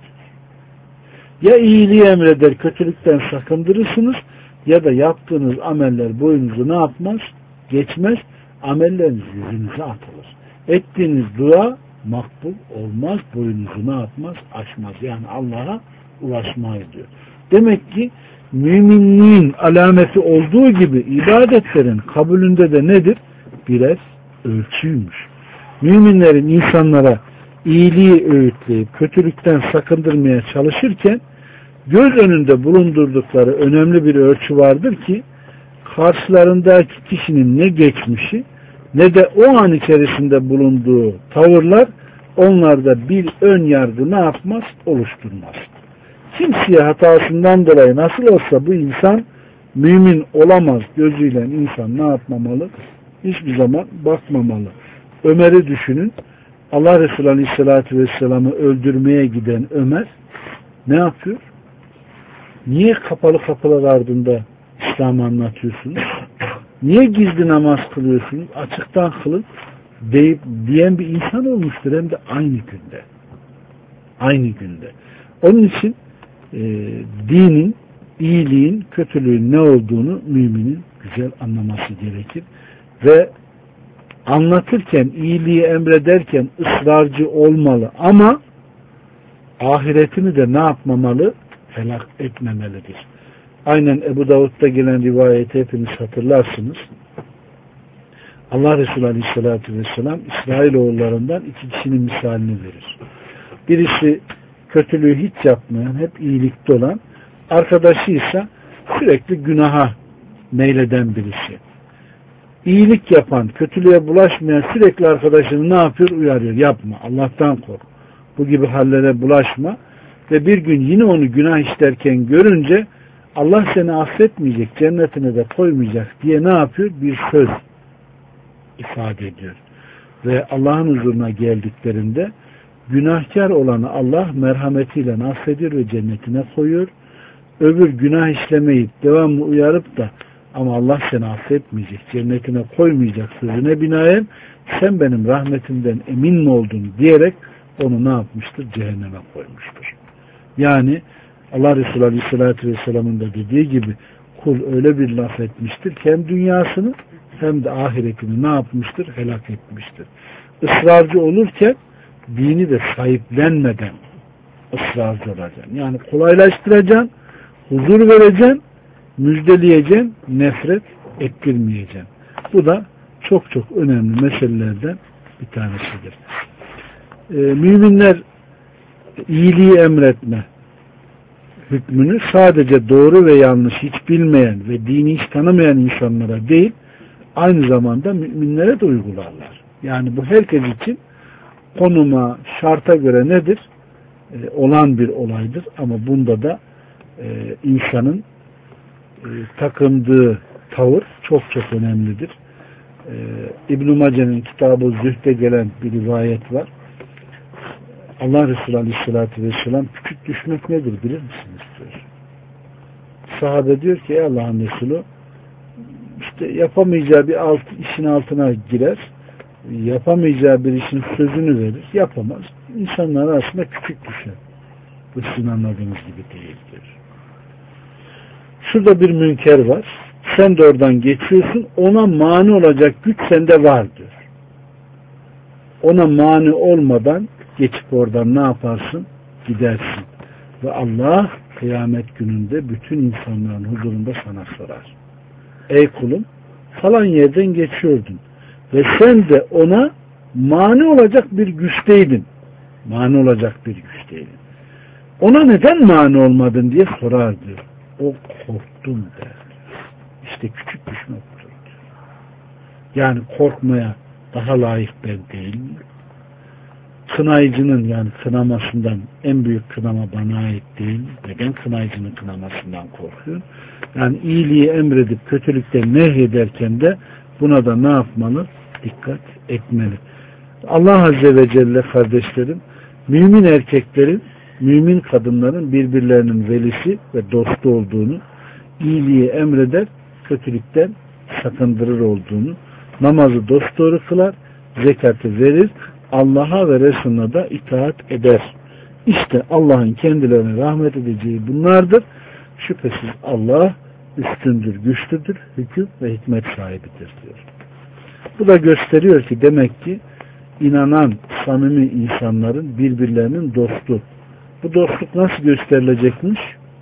S1: Ya iyiliği emreder kötülükten sakındırırsınız ya da yaptığınız ameller boyunuzu ne yapmaz? Geçmez. Amelleriniz yüzünüze atılır. Ettiğiniz dua makbul olmaz. Boyunuzu ne yapmaz? Aşmaz. Yani Allah'a ulaşmayı diyor. Demek ki müminliğin alameti olduğu gibi ibadetlerin kabulünde de nedir? Birer ölçüymüş. Müminlerin insanlara iyiliği öğütleyip kötülükten sakındırmaya çalışırken göz önünde bulundurdukları önemli bir ölçü vardır ki karşılarındaki kişinin ne geçmişi ne de o an içerisinde bulunduğu tavırlar onlarda bir ön yargı ne yapmaz? Oluşturmaz. Kimseye hatasından dolayı nasıl olsa bu insan mümin olamaz gözüyle insan ne yapmamalı? Hiçbir zaman bakmamalı. Ömer'i düşünün. Allah Resulü Aleyhisselatü Vesselam'ı öldürmeye giden Ömer ne yapıyor? Niye kapalı kapılar ardında İslam'ı anlatıyorsunuz? Niye gizli namaz kılıyorsunuz? Açıktan kılın diyen bir insan olmuştur hem de aynı günde. Aynı günde. Onun için dinin, iyiliğin, kötülüğün ne olduğunu müminin güzel anlaması gerekir. Ve anlatırken, iyiliği emrederken ısrarcı olmalı ama ahiretini de ne yapmamalı? Helak etmemelidir. Aynen Ebu Davud'da gelen rivayeti hepiniz hatırlarsınız. Allah Resulü Aleyhisselatü Vesselam İsrailoğullarından iki kişinin misalini verir. Birisi kötülüğü hiç yapmayan, hep iyilikte olan, arkadaşıysa sürekli günaha meyleden birisi. İyilik yapan, kötülüğe bulaşmayan sürekli arkadaşını ne yapıyor? Uyarıyor. Yapma, Allah'tan kork. Bu gibi hallere bulaşma. Ve bir gün yine onu günah işlerken görünce Allah seni affetmeyecek, cennetine de koymayacak diye ne yapıyor? Bir söz ifade ediyor. Ve Allah'ın huzuruna geldiklerinde günahkar olanı Allah merhametiyle affediyor ve cennetine koyuyor. Öbür günah işlemeyip devamlı uyarıp da ama Allah seni affetmeyecek, cennetine koymayacak sözüne binaen sen benim rahmetimden emin mi oldun diyerek onu ne yapmıştır? Cehenneme koymuştur. Yani Allah Resulü Aleyhisselatü Vesselam'ın da dediği gibi kul öyle bir laf etmiştir ki hem dünyasını hem de ahiretini ne yapmıştır? Helak etmiştir. Israrcı olurken dini de sahiplenmeden ısrarcı olacaksın. Yani kolaylaştıracaksın, huzur vereceksin, müjdeleyeceksin, nefret ettirmeyeceksin. Bu da çok çok önemli meselelerden bir tanesidir. Müminler iyiliği emretme hükmünü sadece doğru ve yanlış hiç bilmeyen ve dini hiç tanımayan insanlara değil, aynı zamanda müminlere de uygularlar. Yani bu herkes için konuma, şarta göre nedir? Olan bir olaydır. Ama bunda da insanın takındığı tavır çok çok önemlidir. İbn-i Mace'nin kitabı Zühd'e gelen bir rivayet var. Allah Resulü Aleyhisselatü Vesselam küçük düşmek nedir bilir misiniz diyor. Sahabe diyor ki ey Allah'ın Resulü işte yapamayacağı bir işin altına girer, yapamayacağı bir işin sözünü verir, yapamaz. İnsanlar arasında küçük düşer. Bu sizin anladığınız gibi değil diyor. Şurada bir münker var. Sen de oradan geçiyorsun. Ona mani olacak güç sende var diyor. Ona mani olmadan geçip oradan ne yaparsın? Gidersin. Ve Allah kıyamet gününde bütün insanların huzurunda sana sorar. Ey kulum falan yerden geçiyordun. Ve sen de ona mani olacak bir güçteydin. Mani olacak bir güçteydin. Ona neden mani olmadın diye sorar diyor. O korktum der. İşte küçük düşmek budur. Yani korkmaya daha layık ben değil mi? Kınayıcının yani kınamasından en büyük kınama bana ait değil mi? Neden kınayıcının kınamasından korkuyor? Yani iyiliği emredip kötülükten nehyederken de buna da ne yapmalı? Dikkat etmeli. Allah Azze ve Celle kardeşlerim, mümin erkeklerin, mümin kadınların birbirlerinin velisi ve dostu olduğunu, iyiliği emreder, kötülükten sakındırır olduğunu, namazı dosdoğru kılar, zekatı verir, Allah'a ve Resulüne da itaat eder. İşte Allah'ın kendilerine rahmet edeceği bunlardır. Şüphesiz Allah üstündür, güçlüdür, hüküm ve hikmet sahibidir diyor. Bu da gösteriyor ki demek ki inanan samimi insanların birbirlerinin dostu. Bu dostluk nasıl gösterilecekmiş?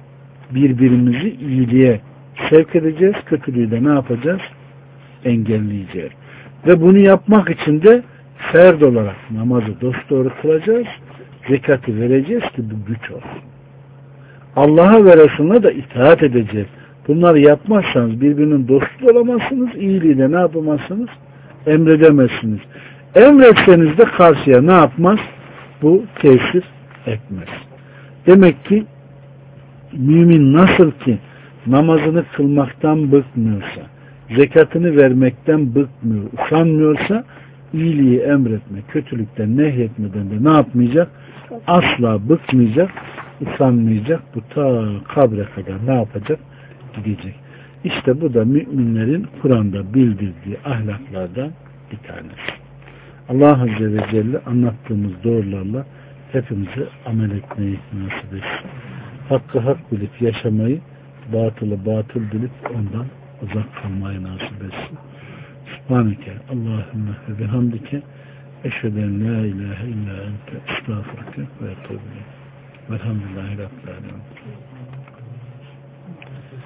S1: birbirimizi iyiliğe sevk edeceğiz. Kötülüğü de ne yapacağız? Engelleyeceğiz. Ve bunu yapmak için de ferd olarak namazı dosdoğru kılacağız. Zekatı vereceğiz ki bu güç olsun. Allah'a ve Resulüne de itaat edeceğiz. Bunları yapmazsanız birbirinin dostu olamazsınız. İyiliği de ne yapamazsınız? Emredemezsiniz. Emretseniz de karşıya ne yapmaz? Bu tesir etmez. Demek ki mümin nasıl ki namazını kılmaktan bıkmıyorsa, zekatını vermekten bıkmıyor, usanmıyorsa iyiliği emretme, kötülükten nehyetmeden de ne yapmayacak? Asla bıkmayacak, usanmayacak. Bu ta kabre kadar ne yapacak? Gidecek. İşte bu da müminlerin Kur'an'da bildirdiği ahlaklardan bir tanesi. Allah Azze ve Celle anlattığımız doğrularla hepimize amel etmeyi nasip etsin. Hakkı hak bilip yaşamayı, batılı batıl bilip ondan uzak kalmayı nasip etsin. Subhaneke Allahümme ve bihamdike eşheden la ilahe illa ente estağfurke ve etûbü ileyk. Velhamdülillahi Rabbil alemin.